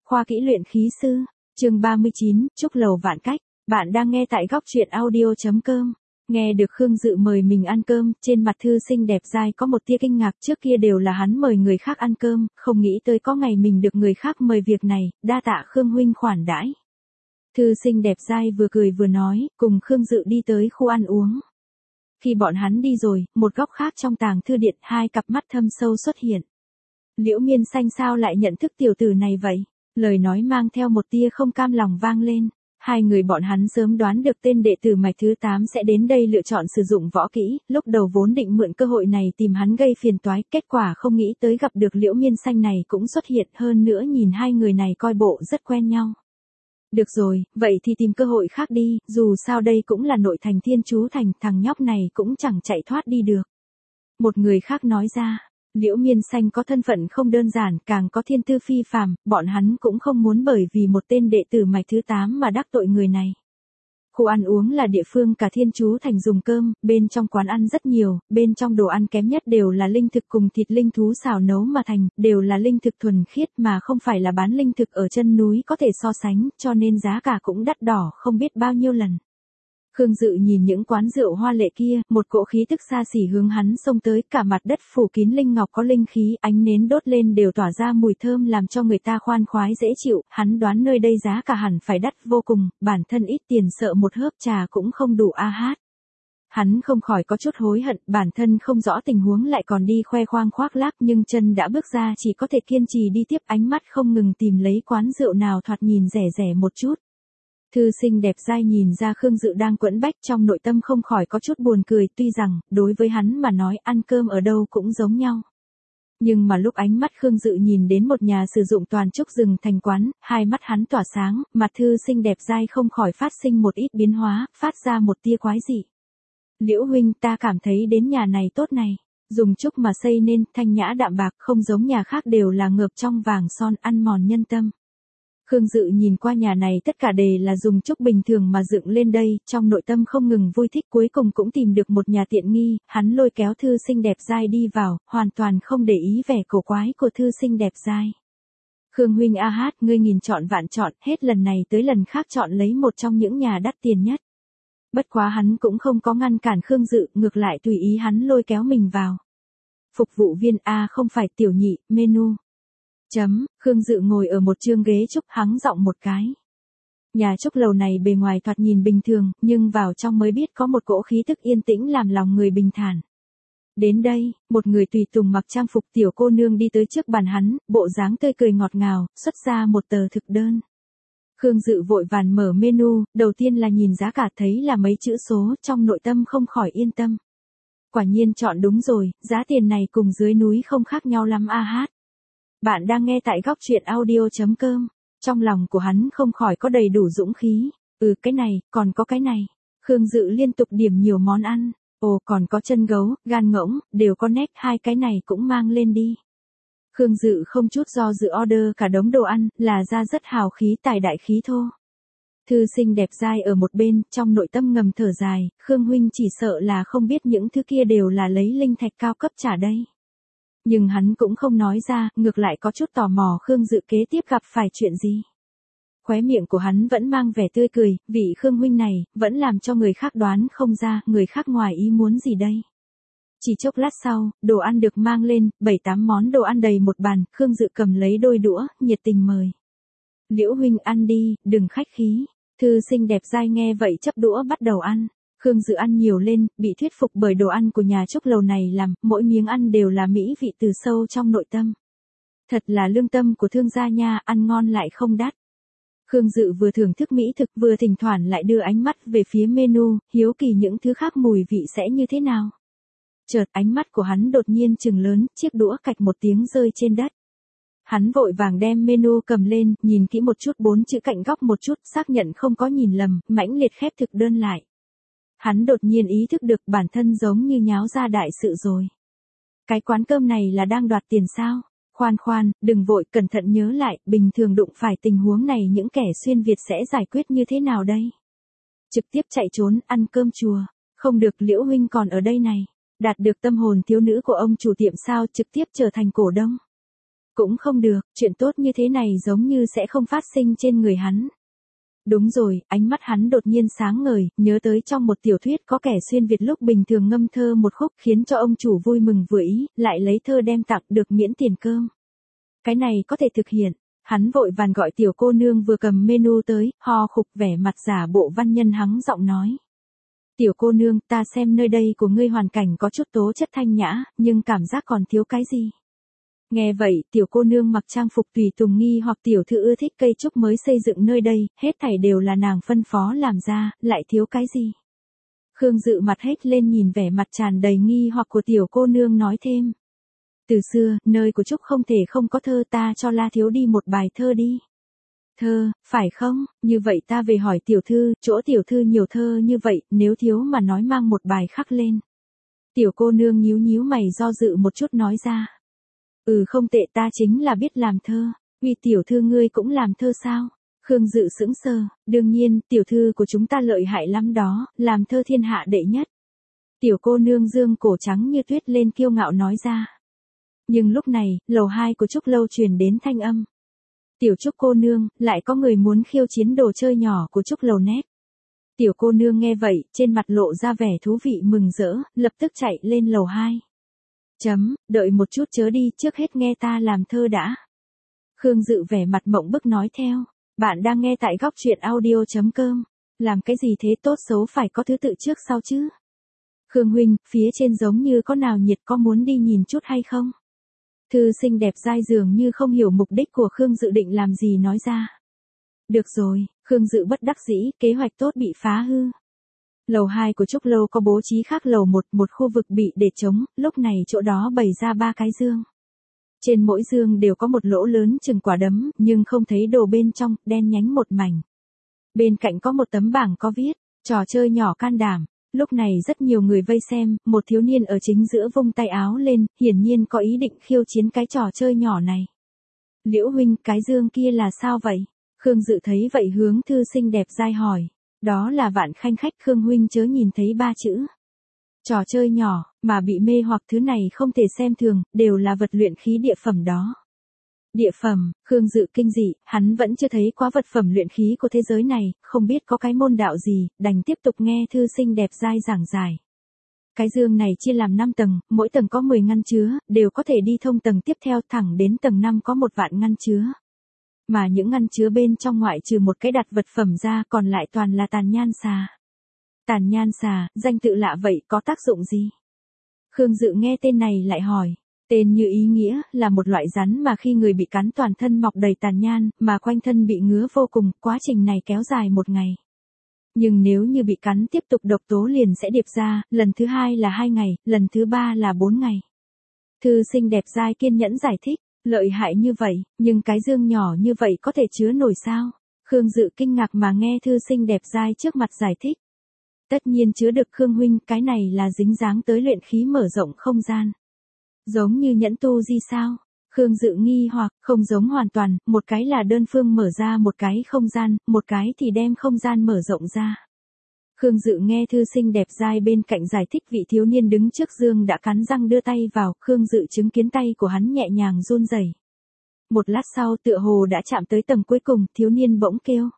Khoa kỹ luyện khí sư, chương 39, Trúc Lầu Vạn Cách. Bạn đang nghe tại góc truyện audio.com. Nghe được Khương Dự mời mình ăn cơm, trên mặt Thư Sinh đẹp dai có một tia kinh ngạc, trước kia đều là hắn mời người khác ăn cơm, không nghĩ tới có ngày mình được người khác mời việc này, đa tạ Khương huynh khoản đãi. Thư Sinh đẹp dai vừa cười vừa nói, cùng Khương Dự đi tới khu ăn uống. Khi bọn hắn đi rồi, một góc khác trong tàng thư điện, hai cặp mắt thâm sâu xuất hiện. Liễu Miên Xanh sao lại nhận thức tiểu tử này vậy? Lời nói mang theo một tia không cam lòng vang lên. Hai người bọn hắn sớm đoán được tên đệ tử mạch thứ 8 sẽ đến đây lựa chọn sử dụng võ kỹ, lúc đầu vốn định mượn cơ hội này tìm hắn gây phiền toái, kết quả không nghĩ tới gặp được Liễu Miên Xanh này cũng xuất hiện, hơn nữa nhìn hai người này coi bộ rất quen nhau. Được rồi, vậy thì tìm cơ hội khác đi, dù sao đây cũng là nội thành Thiên Chú Thành, thằng nhóc này cũng chẳng chạy thoát đi được. Một người khác nói ra. Liễu Miên Xanh có thân phận không đơn giản, càng có thiên tư phi phàm, bọn hắn cũng không muốn bởi vì một tên đệ tử mạch thứ 8 mà đắc tội người này. Khu ăn uống là địa phương cả Thiên Chú Thành dùng cơm, bên trong quán ăn rất nhiều, bên trong đồ ăn kém nhất đều là linh thực cùng thịt linh thú xào nấu mà thành, đều là linh thực thuần khiết mà không phải là bán linh thực ở chân núi có thể so sánh, cho nên giá cả cũng đắt đỏ không biết bao nhiêu lần. Khương Dự nhìn những quán rượu hoa lệ kia, một cỗ khí tức xa xỉ hướng hắn xông tới, cả mặt đất phủ kín linh ngọc có linh khí, ánh nến đốt lên đều tỏa ra mùi thơm làm cho người ta khoan khoái dễ chịu, hắn đoán nơi đây giá cả hẳn phải đắt vô cùng, bản thân ít tiền sợ một hớp trà cũng không đủ a hát. Hắn không khỏi có chút hối hận, bản thân không rõ tình huống lại còn đi khoe khoang khoác lác, nhưng chân đã bước ra chỉ có thể kiên trì đi tiếp, ánh mắt không ngừng tìm lấy quán rượu nào thoạt nhìn rẻ rẻ một chút. Thư Sinh đẹp dai nhìn ra Khương Dự đang quẫn bách, trong nội tâm không khỏi có chút buồn cười, tuy rằng, đối với hắn mà nói ăn cơm ở đâu cũng giống nhau. Nhưng mà lúc ánh mắt Khương Dự nhìn đến một nhà sử dụng toàn trúc rừng thành quán, hai mắt hắn tỏa sáng, mặt Thư Sinh đẹp dai không khỏi phát sinh một ít biến hóa, phát ra một tia quái dị. Liễu huynh, ta cảm thấy đến nhà này tốt này, dùng trúc mà xây nên, thanh nhã đạm bạc, không giống nhà khác đều là ngợp trong vàng son, ăn mòn nhân tâm. Khương Dự nhìn qua nhà này tất cả đều là dùng trúc bình thường mà dựng lên đây, trong nội tâm không ngừng vui thích, cuối cùng cũng tìm được một nhà tiện nghi, hắn lôi kéo Thư Sinh đẹp dai đi vào, hoàn toàn không để ý vẻ cổ quái của Thư Sinh đẹp dai. Khương huynh a hát, ngươi nghìn chọn vạn chọn, hết lần này tới lần khác chọn lấy một trong những nhà đắt tiền nhất. Bất quá hắn cũng không có ngăn cản Khương Dự, ngược lại tùy ý hắn lôi kéo mình vào. Phục vụ viên a không phải tiểu nhị, menu. Khương Dự ngồi ở một chương ghế trúc, hắng giọng một cái. Nhà trúc lầu này bề ngoài thoạt nhìn bình thường, nhưng vào trong mới biết có một cỗ khí tức yên tĩnh làm lòng người bình thản. Đến đây, một người tùy tùng mặc trang phục tiểu cô nương đi tới trước bàn hắn, bộ dáng tươi cười ngọt ngào, xuất ra một tờ thực đơn. Khương Dự vội vàng mở menu, đầu tiên là nhìn giá cả, thấy là mấy chữ số, trong nội tâm không khỏi yên tâm. Quả nhiên chọn đúng rồi, giá tiền này cùng dưới núi không khác nhau lắm a hát. Bạn đang nghe tại góc truyện audio.com. Trong lòng của hắn không khỏi có đầy đủ dũng khí. Cái này, còn có cái này. Khương Dự liên tục điểm nhiều món ăn. Còn có chân gấu, gan ngỗng, đều có nét, hai cái này cũng mang lên đi. Khương Dự không chút do dự order cả đống đồ ăn, là ra rất hào khí tài đại khí thô. Thư Sinh đẹp dai ở một bên, trong nội tâm ngầm thở dài, Khương huynh chỉ sợ là không biết những thứ kia đều là lấy linh thạch cao cấp trả đây. Nhưng hắn cũng không nói ra, ngược lại có chút tò mò Khương Dự kế tiếp gặp phải chuyện gì. Khóe miệng của hắn vẫn mang vẻ tươi cười, vị Khương huynh này, vẫn làm cho người khác đoán không ra, người khác ngoài ý muốn gì đây. Chỉ chốc lát sau, đồ ăn được mang lên, 7-8 món đồ ăn đầy một bàn, Khương Dự cầm lấy đôi đũa, nhiệt tình mời. Liễu huynh ăn đi, đừng khách khí. Thư Sinh đẹp dai nghe vậy chấp đũa bắt đầu ăn. Khương Dự ăn nhiều lên, bị thuyết phục bởi đồ ăn của nhà trúc lầu này làm, mỗi miếng ăn đều là mỹ vị từ sâu trong nội tâm. Thật là lương tâm của thương gia nha, ăn ngon lại không đắt. Khương Dự vừa thưởng thức mỹ thực vừa thỉnh thoảng lại đưa ánh mắt về phía menu, hiếu kỳ những thứ khác mùi vị sẽ như thế nào. Chợt ánh mắt của hắn đột nhiên trừng lớn, chiếc đũa cạch một tiếng rơi trên đất. Hắn vội vàng đem menu cầm lên, nhìn kỹ một chút 4 chữ cạnh góc một chút, xác nhận không có nhìn lầm, mãnh liệt khép thực đơn lại. Hắn đột nhiên ý thức được bản thân giống như nháo ra đại sự rồi. Cái quán cơm này là đang đoạt tiền sao? Khoan, đừng vội, cẩn thận nhớ lại, bình thường đụng phải tình huống này những kẻ xuyên Việt sẽ giải quyết như thế nào đây? Trực tiếp chạy trốn, ăn cơm chùa. Không được, Liễu huynh còn ở đây này. Đạt được tâm hồn thiếu nữ của ông chủ tiệm sao, trực tiếp trở thành cổ đông. Cũng không được, chuyện tốt như thế này giống như sẽ không phát sinh trên người hắn. Đúng rồi, ánh mắt hắn đột nhiên sáng ngời, nhớ tới trong một tiểu thuyết có kẻ xuyên Việt lúc bình thường ngâm thơ một khúc khiến cho ông chủ vui mừng vừa ý, lại lấy thơ đem tặng được miễn tiền cơm. Cái này có thể thực hiện. Hắn vội vàng gọi tiểu cô nương vừa cầm menu tới, ho khục vẻ mặt giả bộ văn nhân hắng giọng nói. Tiểu cô nương, ta xem nơi đây của ngươi hoàn cảnh có chút tố chất thanh nhã, nhưng cảm giác còn thiếu cái gì? Nghe vậy, tiểu cô nương mặc trang phục tùy tùng nghi hoặc tiểu thư ưa thích cây trúc mới xây dựng nơi đây, hết thảy đều là nàng phân phó làm ra, lại thiếu cái gì? Khương Dự mặt hết lên nhìn vẻ mặt tràn đầy nghi hoặc của tiểu cô nương nói thêm. Từ xưa, nơi của trúc không thể không có thơ, ta cho La thiếu đi một bài thơ đi. Thơ, phải không? Như vậy ta về hỏi tiểu thư, chỗ tiểu thư nhiều thơ như vậy, nếu thiếu mà nói mang một bài khắc lên. Tiểu cô nương nhíu nhíu mày do dự một chút nói ra. Không tệ, ta chính là biết làm thơ. Uy tiểu thư ngươi cũng làm thơ sao? Khương Dự sững sờ, đương nhiên, tiểu thư của chúng ta lợi hại lắm đó, làm thơ thiên hạ đệ nhất. Tiểu cô nương dương cổ trắng như tuyết lên kiêu ngạo nói ra. Nhưng lúc này, lầu 2 của Trúc Lâu truyền đến thanh âm. Tiểu Trúc cô nương, lại có người muốn khiêu chiến đồ chơi nhỏ của Trúc Lầu nét. Tiểu cô nương nghe vậy, trên mặt lộ ra vẻ thú vị mừng rỡ, lập tức chạy lên lầu 2. Đợi một chút chớ đi, trước hết nghe ta làm thơ đã. Khương Dự vẻ mặt mộng bức nói theo. Bạn đang nghe tại góc truyện audio.com. Làm cái gì thế, tốt xấu phải có thứ tự trước sau chứ. Khương huynh, phía trên giống như có nào nhiệt, có muốn đi nhìn chút hay không? Thư xinh đẹp dai dường như không hiểu mục đích của Khương Dự định làm gì nói ra. Được rồi, Khương Dự bất đắc dĩ, kế hoạch tốt bị phá hư. Lầu 2 của Trúc Lâu có bố trí khác lầu 1, một khu vực bị để trống, lúc này chỗ đó bày ra 3 cái dương. Trên mỗi dương đều có một lỗ lớn chừng quả đấm, nhưng không thấy đồ bên trong, đen nhánh một mảnh. Bên cạnh có một tấm bảng có viết, trò chơi nhỏ can đảm. Lúc này rất nhiều người vây xem, một thiếu niên ở chính giữa vung tay áo lên, hiển nhiên có ý định khiêu chiến cái trò chơi nhỏ này. Liễu huynh, cái dương kia là sao vậy? Khương Dự thấy vậy hướng thư xinh đẹp dai hỏi. Đó là Vạn Khanh khách, Khương huynh chớ nhìn thấy 3 chữ. Trò chơi nhỏ, mà bị mê hoặc thứ này không thể xem thường, đều là vật luyện khí địa phẩm đó. Địa phẩm, Khương Dự kinh dị, hắn vẫn chưa thấy quá vật phẩm luyện khí của thế giới này, không biết có cái môn đạo gì, đành tiếp tục nghe thư xinh đẹp dai giảng giải. Cái dương này chia làm 5 tầng, mỗi tầng có 10 ngăn chứa, đều có thể đi thông tầng tiếp theo thẳng đến tầng 5 có 1 vạn ngăn chứa. Mà những ngăn chứa bên trong ngoại trừ một cái đặt vật phẩm ra còn lại toàn là tàn nhan xà. Tàn nhan xà, danh tự lạ vậy, có tác dụng gì? Khương Dự nghe tên này lại hỏi. Tên như ý nghĩa, là một loại rắn mà khi người bị cắn toàn thân mọc đầy tàn nhan, mà quanh thân bị ngứa vô cùng, quá trình này kéo dài 1 ngày. Nhưng nếu như bị cắn tiếp tục độc tố liền sẽ điệp ra, lần thứ 2 là 2 ngày, lần thứ 3 là 4 ngày. Thư xinh đẹp dai kiên nhẫn giải thích, lợi hại như vậy, nhưng cái dương nhỏ như vậy có thể chứa nổi sao? Khương Dự kinh ngạc mà nghe thư xinh đẹp dai trước mặt giải thích. Tất nhiên chứa được Khương huynh, cái này là dính dáng tới luyện khí mở rộng không gian. Giống như nhẫn tu di sao? Khương Dự nghi hoặc, không giống hoàn toàn, một cái là đơn phương mở ra một cái không gian, một cái thì đem không gian mở rộng ra. Khương Dự nghe thư xinh đẹp dai bên cạnh giải thích, vị thiếu niên đứng trước dương đã cắn răng đưa tay vào, Khương Dự chứng kiến tay của hắn nhẹ nhàng run rẩy. Một lát sau tựa hồ đã chạm tới tầng cuối cùng, thiếu niên bỗng kêu.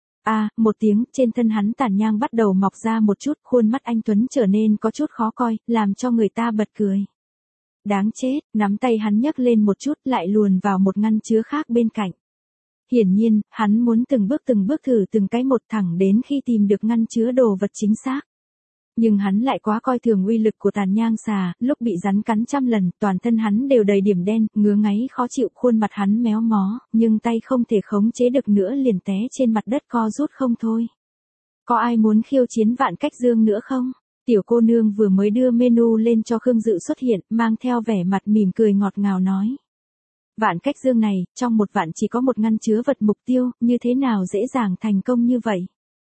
Một tiếng, trên thân hắn tàn nhang bắt đầu mọc ra một chút, khuôn mắt anh tuấn trở nên có chút khó coi, làm cho người ta bật cười. Đáng chết, nắm tay hắn nhấc lên một chút lại luồn vào một ngăn chứa khác bên cạnh. Hiển nhiên, hắn muốn từng bước thử từng cái một thẳng đến khi tìm được ngăn chứa đồ vật chính xác. Nhưng hắn lại quá coi thường uy lực của tàn nhang xà, lúc bị rắn cắn 100 lần, toàn thân hắn đều đầy điểm đen, ngứa ngáy khó chịu, khuôn mặt hắn méo mó, nhưng tay không thể khống chế được nữa liền té trên mặt đất co rút không thôi. Có ai muốn khiêu chiến Vạn Cách Dương nữa không? Tiểu cô nương vừa mới đưa menu lên cho Khương Dự xuất hiện, mang theo vẻ mặt mỉm cười ngọt ngào nói. Vạn Cách Dương này, trong 1 vạn chỉ có 1 ngăn chứa vật mục tiêu, như thế nào dễ dàng thành công như vậy?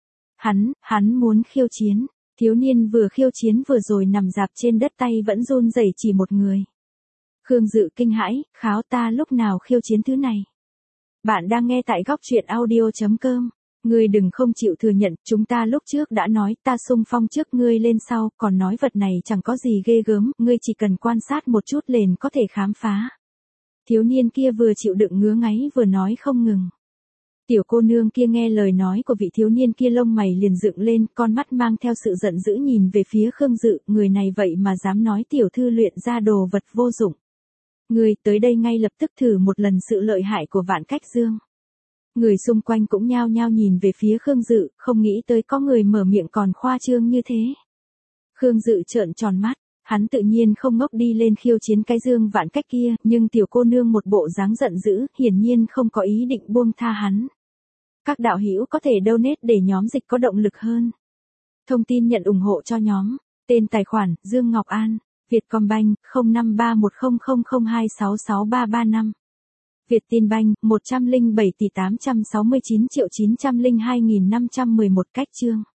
Hắn muốn khiêu chiến. Thiếu niên vừa khiêu chiến vừa rồi nằm rạp trên đất, tay vẫn run rẩy chỉ một người. Khương Dự kinh hãi, kháo, ta lúc nào khiêu chiến thứ này? Bạn đang nghe tại góc truyện audio.com. Ngươi đừng không chịu thừa nhận, chúng ta lúc trước đã nói, ta xung phong trước ngươi lên sau, còn nói vật này chẳng có gì ghê gớm, ngươi chỉ cần quan sát một chút liền có thể khám phá. Thiếu niên kia vừa chịu đựng ngứa ngáy vừa nói không ngừng. Tiểu cô nương kia nghe lời nói của vị thiếu niên kia lông mày liền dựng lên, con mắt mang theo sự giận dữ nhìn về phía Khương Dự, người này vậy mà dám nói tiểu thư luyện ra đồ vật vô dụng. Người tới đây ngay lập tức thử một lần sự lợi hại của Vạn Cách Dương. Người xung quanh cũng nhao nhao nhìn về phía Khương Dự, không nghĩ tới có người mở miệng còn khoa trương như thế. Khương Dự trợn tròn mắt, hắn tự nhiên không ngốc đi lên khiêu chiến cái Dương Vạn Cách kia, nhưng tiểu cô nương một bộ dáng giận dữ, hiển nhiên không có ý định buông tha hắn. Các đạo hữu có thể donate để nhóm dịch có động lực hơn. Thông tin nhận ủng hộ cho nhóm, tên tài khoản Dương Ngọc An, Vietcombank 05310002663335. Vietinbank 107.869.902.511 cách chương.